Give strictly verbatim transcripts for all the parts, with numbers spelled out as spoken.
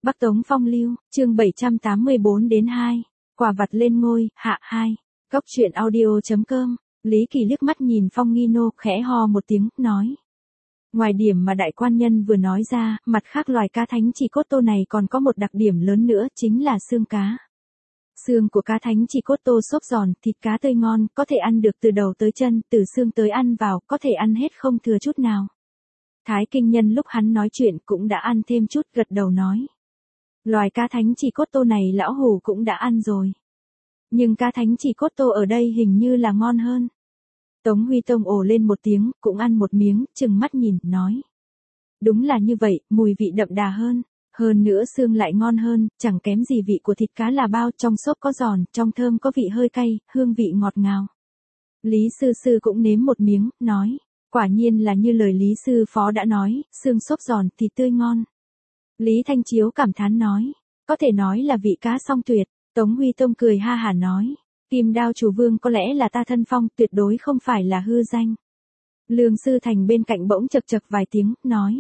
Bắc Tống Phong Lưu, chương bảy trăm tám mươi bốn đến hai. Quả vặt lên ngôi, hạ hai. Cốc truyện audio chấm com. Lý Kỳ liếc mắt nhìn Phong Nghi Nô, khẽ ho một tiếng, nói. Ngoài điểm mà đại quan nhân vừa nói ra, mặt khác loài cá thánh chỉ cốt tô này còn có một đặc điểm lớn nữa, chính là xương cá. Xương của cá thánh chỉ cốt tô xốp giòn, thịt cá tươi ngon, có thể ăn được từ đầu tới chân, từ xương tới ăn vào, có thể ăn hết không thừa chút nào. Thái Kinh Nhân lúc hắn nói chuyện cũng đã ăn thêm chút, gật đầu nói. Loài cá thánh chỉ cốt tô này lão hủ cũng đã ăn rồi. Nhưng cá thánh chỉ cốt tô ở đây hình như là ngon hơn. Tống Huy Tông ồ lên một tiếng, cũng ăn một miếng, chừng mắt nhìn, nói. Đúng là như vậy, mùi vị đậm đà hơn. Hơn nữa xương lại ngon hơn, chẳng kém gì vị của thịt cá là bao, trong xốp có giòn, trong thơm có vị hơi cay, hương vị ngọt ngào. Lý Sư Sư cũng nếm một miếng, nói. Quả nhiên là như lời Lý Sư Phó đã nói, xương xốp giòn, thịt tươi ngon. Lý Thanh Chiếu cảm thán nói. Có thể nói là vị cá song tuyệt. Tống Huy Tông cười ha hả nói. Kim Đao Chủ Vương có lẽ là ta thân phong, tuyệt đối không phải là hư danh. Lương Sư Thành bên cạnh bỗng chật chật vài tiếng, nói.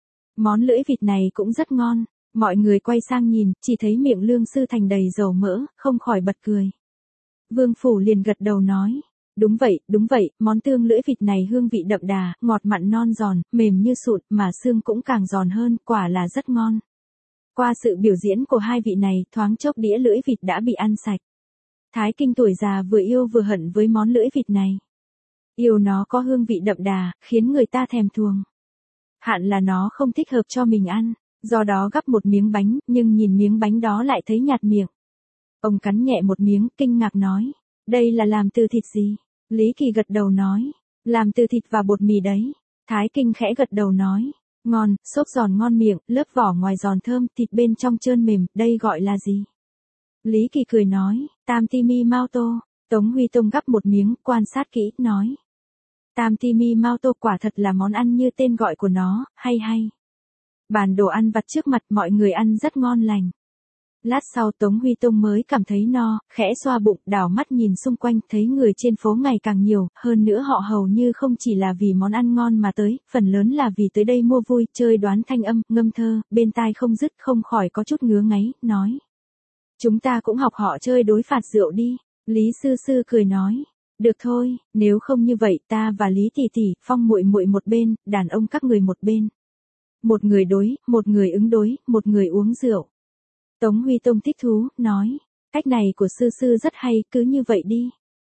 Món lưỡi vịt này cũng rất ngon. Mọi người quay sang nhìn, chỉ thấy miệng Lương Sư Thành đầy dầu mỡ, không khỏi bật cười. Vương Phủ liền gật đầu nói. Đúng vậy, đúng vậy, món tương lưỡi vịt này hương vị đậm đà, ngọt mặn non giòn, mềm như sụn, mà xương cũng càng giòn hơn, quả là rất ngon. Qua sự biểu diễn của hai vị này, thoáng chốc đĩa lưỡi vịt đã bị ăn sạch. Thái Kinh tuổi già vừa yêu vừa hận với món lưỡi vịt này. Yêu nó có hương vị đậm đà, khiến người ta thèm thuồng. Hạn là nó không thích hợp cho mình ăn, do đó gắp một miếng bánh, nhưng nhìn miếng bánh đó lại thấy nhạt miệng. Ông cắn nhẹ một miếng, kinh ngạc nói, đây là làm từ thịt gì? Lý Kỳ gật đầu nói, làm từ thịt và bột mì đấy. Thái Kinh khẽ gật đầu nói, ngon, xốp giòn ngon miệng, lớp vỏ ngoài giòn thơm, thịt bên trong trơn mềm, đây gọi là gì? Lý Kỳ cười nói, tam ti mi mao tô. Tống Huy Tông gắp một miếng, quan sát kỹ, nói. Tam ti mi mao tô quả thật là món ăn như tên gọi của nó, hay hay. Bàn đồ ăn vặt trước mặt mọi người ăn rất ngon lành. Lát sau Tống Huy Tông mới cảm thấy no, khẽ xoa bụng, đảo mắt nhìn xung quanh, thấy người trên phố ngày càng nhiều, hơn nữa họ hầu như không chỉ là vì món ăn ngon mà tới, phần lớn là vì tới đây mua vui, chơi đoán thanh âm, ngâm thơ, bên tai không dứt, không khỏi có chút ngứa ngáy, nói. Chúng ta cũng học họ chơi đối phạt rượu đi. Lý Sư Sư cười nói. Được thôi, nếu không như vậy ta và Lý Tỷ Tỷ, Phong muội muội một bên, đàn ông các người một bên. Một người đối, một người ứng đối, một người uống rượu. Tống Huy Tông thích thú, nói. Cách này của Sư Sư rất hay, cứ như vậy đi.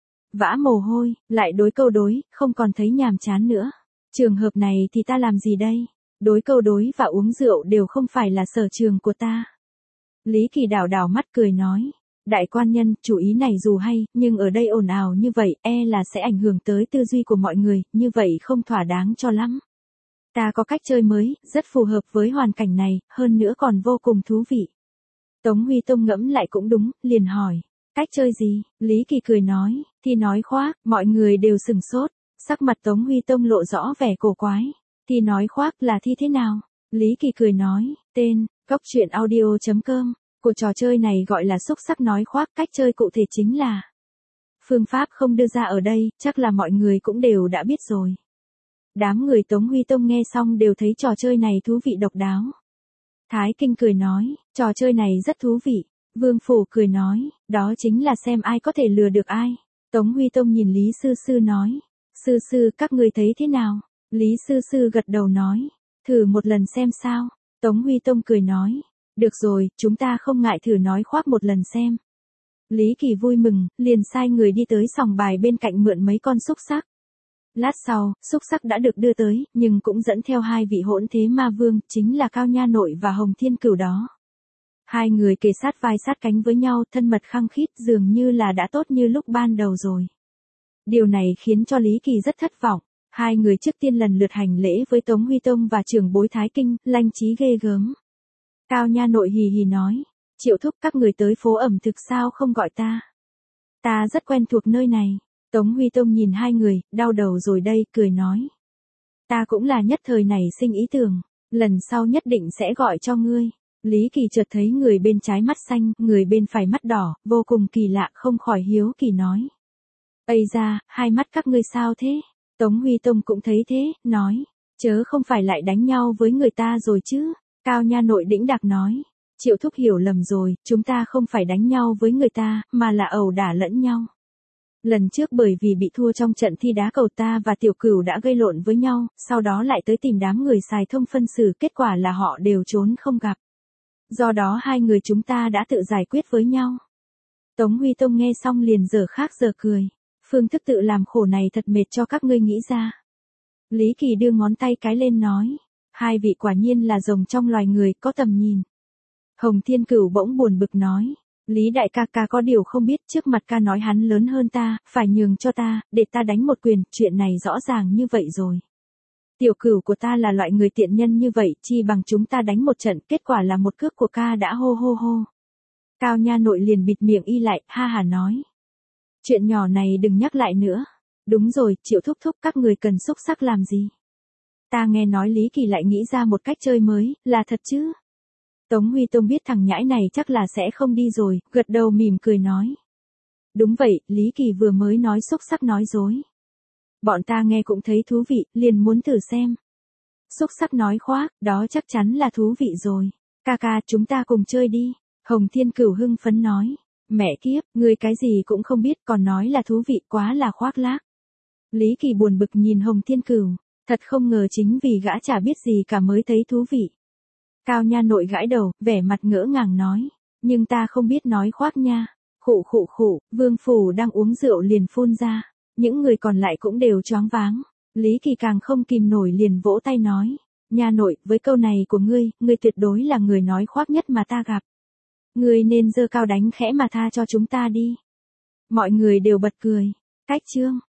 Vã mồ hôi, lại đối câu đối, không còn thấy nhàm chán nữa. Trường hợp này thì ta làm gì đây? Đối câu đối và uống rượu đều không phải là sở trường của ta. Lý Kỳ đảo đảo mắt cười nói. Đại quan nhân, chủ ý này dù hay, nhưng ở đây ồn ào như vậy, e là sẽ ảnh hưởng tới tư duy của mọi người, như vậy không thỏa đáng cho lắm. Ta có cách chơi mới, rất phù hợp với hoàn cảnh này, hơn nữa còn vô cùng thú vị. Tống Huy Tông ngẫm lại cũng đúng, liền hỏi. Cách chơi gì? Lý Kỳ cười nói, thì nói khoác, mọi người đều sừng sốt. Sắc mặt Tống Huy Tông lộ rõ vẻ cổ quái. Thì nói khoác là thi thế nào? Lý Kỳ cười nói, tên, cốc truyện audio chấm com. Của trò chơi này gọi là xúc sắc nói khoác, cách chơi cụ thể chính là. Phương pháp không đưa ra ở đây, chắc là mọi người cũng đều đã biết rồi. Đám người Tống Huy Tông nghe xong đều thấy trò chơi này thú vị độc đáo. Thái Kinh cười nói, trò chơi này rất thú vị. Vương Phủ cười nói, đó chính là xem ai có thể lừa được ai. Tống Huy Tông nhìn Lý Sư Sư nói, Sư Sư các ngươi thấy thế nào? Lý Sư Sư gật đầu nói, thử một lần xem sao. Tống Huy Tông cười nói, được rồi, chúng ta không ngại thử nói khoác một lần xem. Lý Kỳ vui mừng, liền sai người đi tới sòng bài bên cạnh mượn mấy con xúc sắc. Lát sau, xúc sắc đã được đưa tới, nhưng cũng dẫn theo hai vị hỗn thế ma vương, chính là Cao Nha Nội và Hồng Thiên Cửu đó. Hai người kề sát vai sát cánh với nhau, thân mật khăng khít, dường như là đã tốt như lúc ban đầu rồi. Điều này khiến cho Lý Kỳ rất thất vọng. Hai người trước tiên lần lượt hành lễ với Tống Huy Tông và trưởng bối Thái Kinh, lanh trí ghê gớm. Cao Nha Nội hì hì nói, Triệu thúc các người tới phố ẩm thực sao không gọi ta? Ta rất quen thuộc nơi này. Tống Huy Tông nhìn hai người, đau đầu rồi đây, cười nói. Ta cũng là nhất thời này sinh ý tưởng, lần sau nhất định sẽ gọi cho ngươi. Lý Kỳ chợt thấy người bên trái mắt xanh, người bên phải mắt đỏ, vô cùng kỳ lạ, không khỏi hiếu kỳ nói. Ây da, hai mắt các ngươi sao thế? Tống Huy Tông cũng thấy thế, nói, chớ không phải lại đánh nhau với người ta rồi chứ? Cao Nha Nội đĩnh đạc nói, Triệu Thúc hiểu lầm rồi, chúng ta không phải đánh nhau với người ta, mà là ẩu đả lẫn nhau. Lần trước bởi vì bị thua trong trận thi đá cầu ta và Tiểu Cửu đã gây lộn với nhau, sau đó lại tới tìm đám người xài thông phân xử, kết quả là họ đều trốn không gặp. Do đó hai người chúng ta đã tự giải quyết với nhau. Tống Huy Tông nghe xong liền giờ khác giờ cười. Phương thức tự làm khổ này thật mệt cho các ngươi nghĩ ra. Lý Kỳ đưa ngón tay cái lên nói. Hai vị quả nhiên là rồng trong loài người, có tầm nhìn. Hồng Thiên Cửu bỗng buồn bực nói. Lý đại ca ca có điều không biết, trước mặt ca nói hắn lớn hơn ta, phải nhường cho ta, để ta đánh một quyền, chuyện này rõ ràng như vậy rồi. Tiểu Cửu của ta là loại người tiện nhân như vậy, chi bằng chúng ta đánh một trận, kết quả là một cước của ca đã hô hô hô. Cao Nha Nội liền bịt miệng y lại, ha hà nói. Chuyện nhỏ này đừng nhắc lại nữa. Đúng rồi, Triệu thúc thúc các người cần xúc sắc làm gì? Ta nghe nói Lý Kỳ lại nghĩ ra một cách chơi mới, là thật chứ? Tống Huy Tông biết thằng nhãi này chắc là sẽ không đi rồi, gật đầu mỉm cười nói. Đúng vậy, Lý Kỳ vừa mới nói xúc sắc nói dối. Bọn ta nghe cũng thấy thú vị, liền muốn thử xem. Xúc sắc nói khoác, đó chắc chắn là thú vị rồi. Ca ca, chúng ta cùng chơi đi. Hồng Thiên Cửu hưng phấn nói. Mẹ kiếp, ngươi cái gì cũng không biết còn nói là thú vị, quá là khoác lác. Lý Kỳ buồn bực nhìn Hồng Thiên Cửu. Thật không ngờ chính vì gã chả biết gì cả mới thấy thú vị. Cao Nha Nội gãi đầu, vẻ mặt ngỡ ngàng nói. Nhưng ta không biết nói khoác nha. Khụ khụ khụ, Vương Phủ đang uống rượu liền phun ra. Những người còn lại cũng đều choáng váng. Lý Kỳ càng không kìm nổi liền vỗ tay nói. Nha Nội, với câu này của ngươi, ngươi tuyệt đối là người nói khoác nhất mà ta gặp. Ngươi nên giơ cao đánh khẽ mà tha cho chúng ta đi. Mọi người đều bật cười. Cách chương.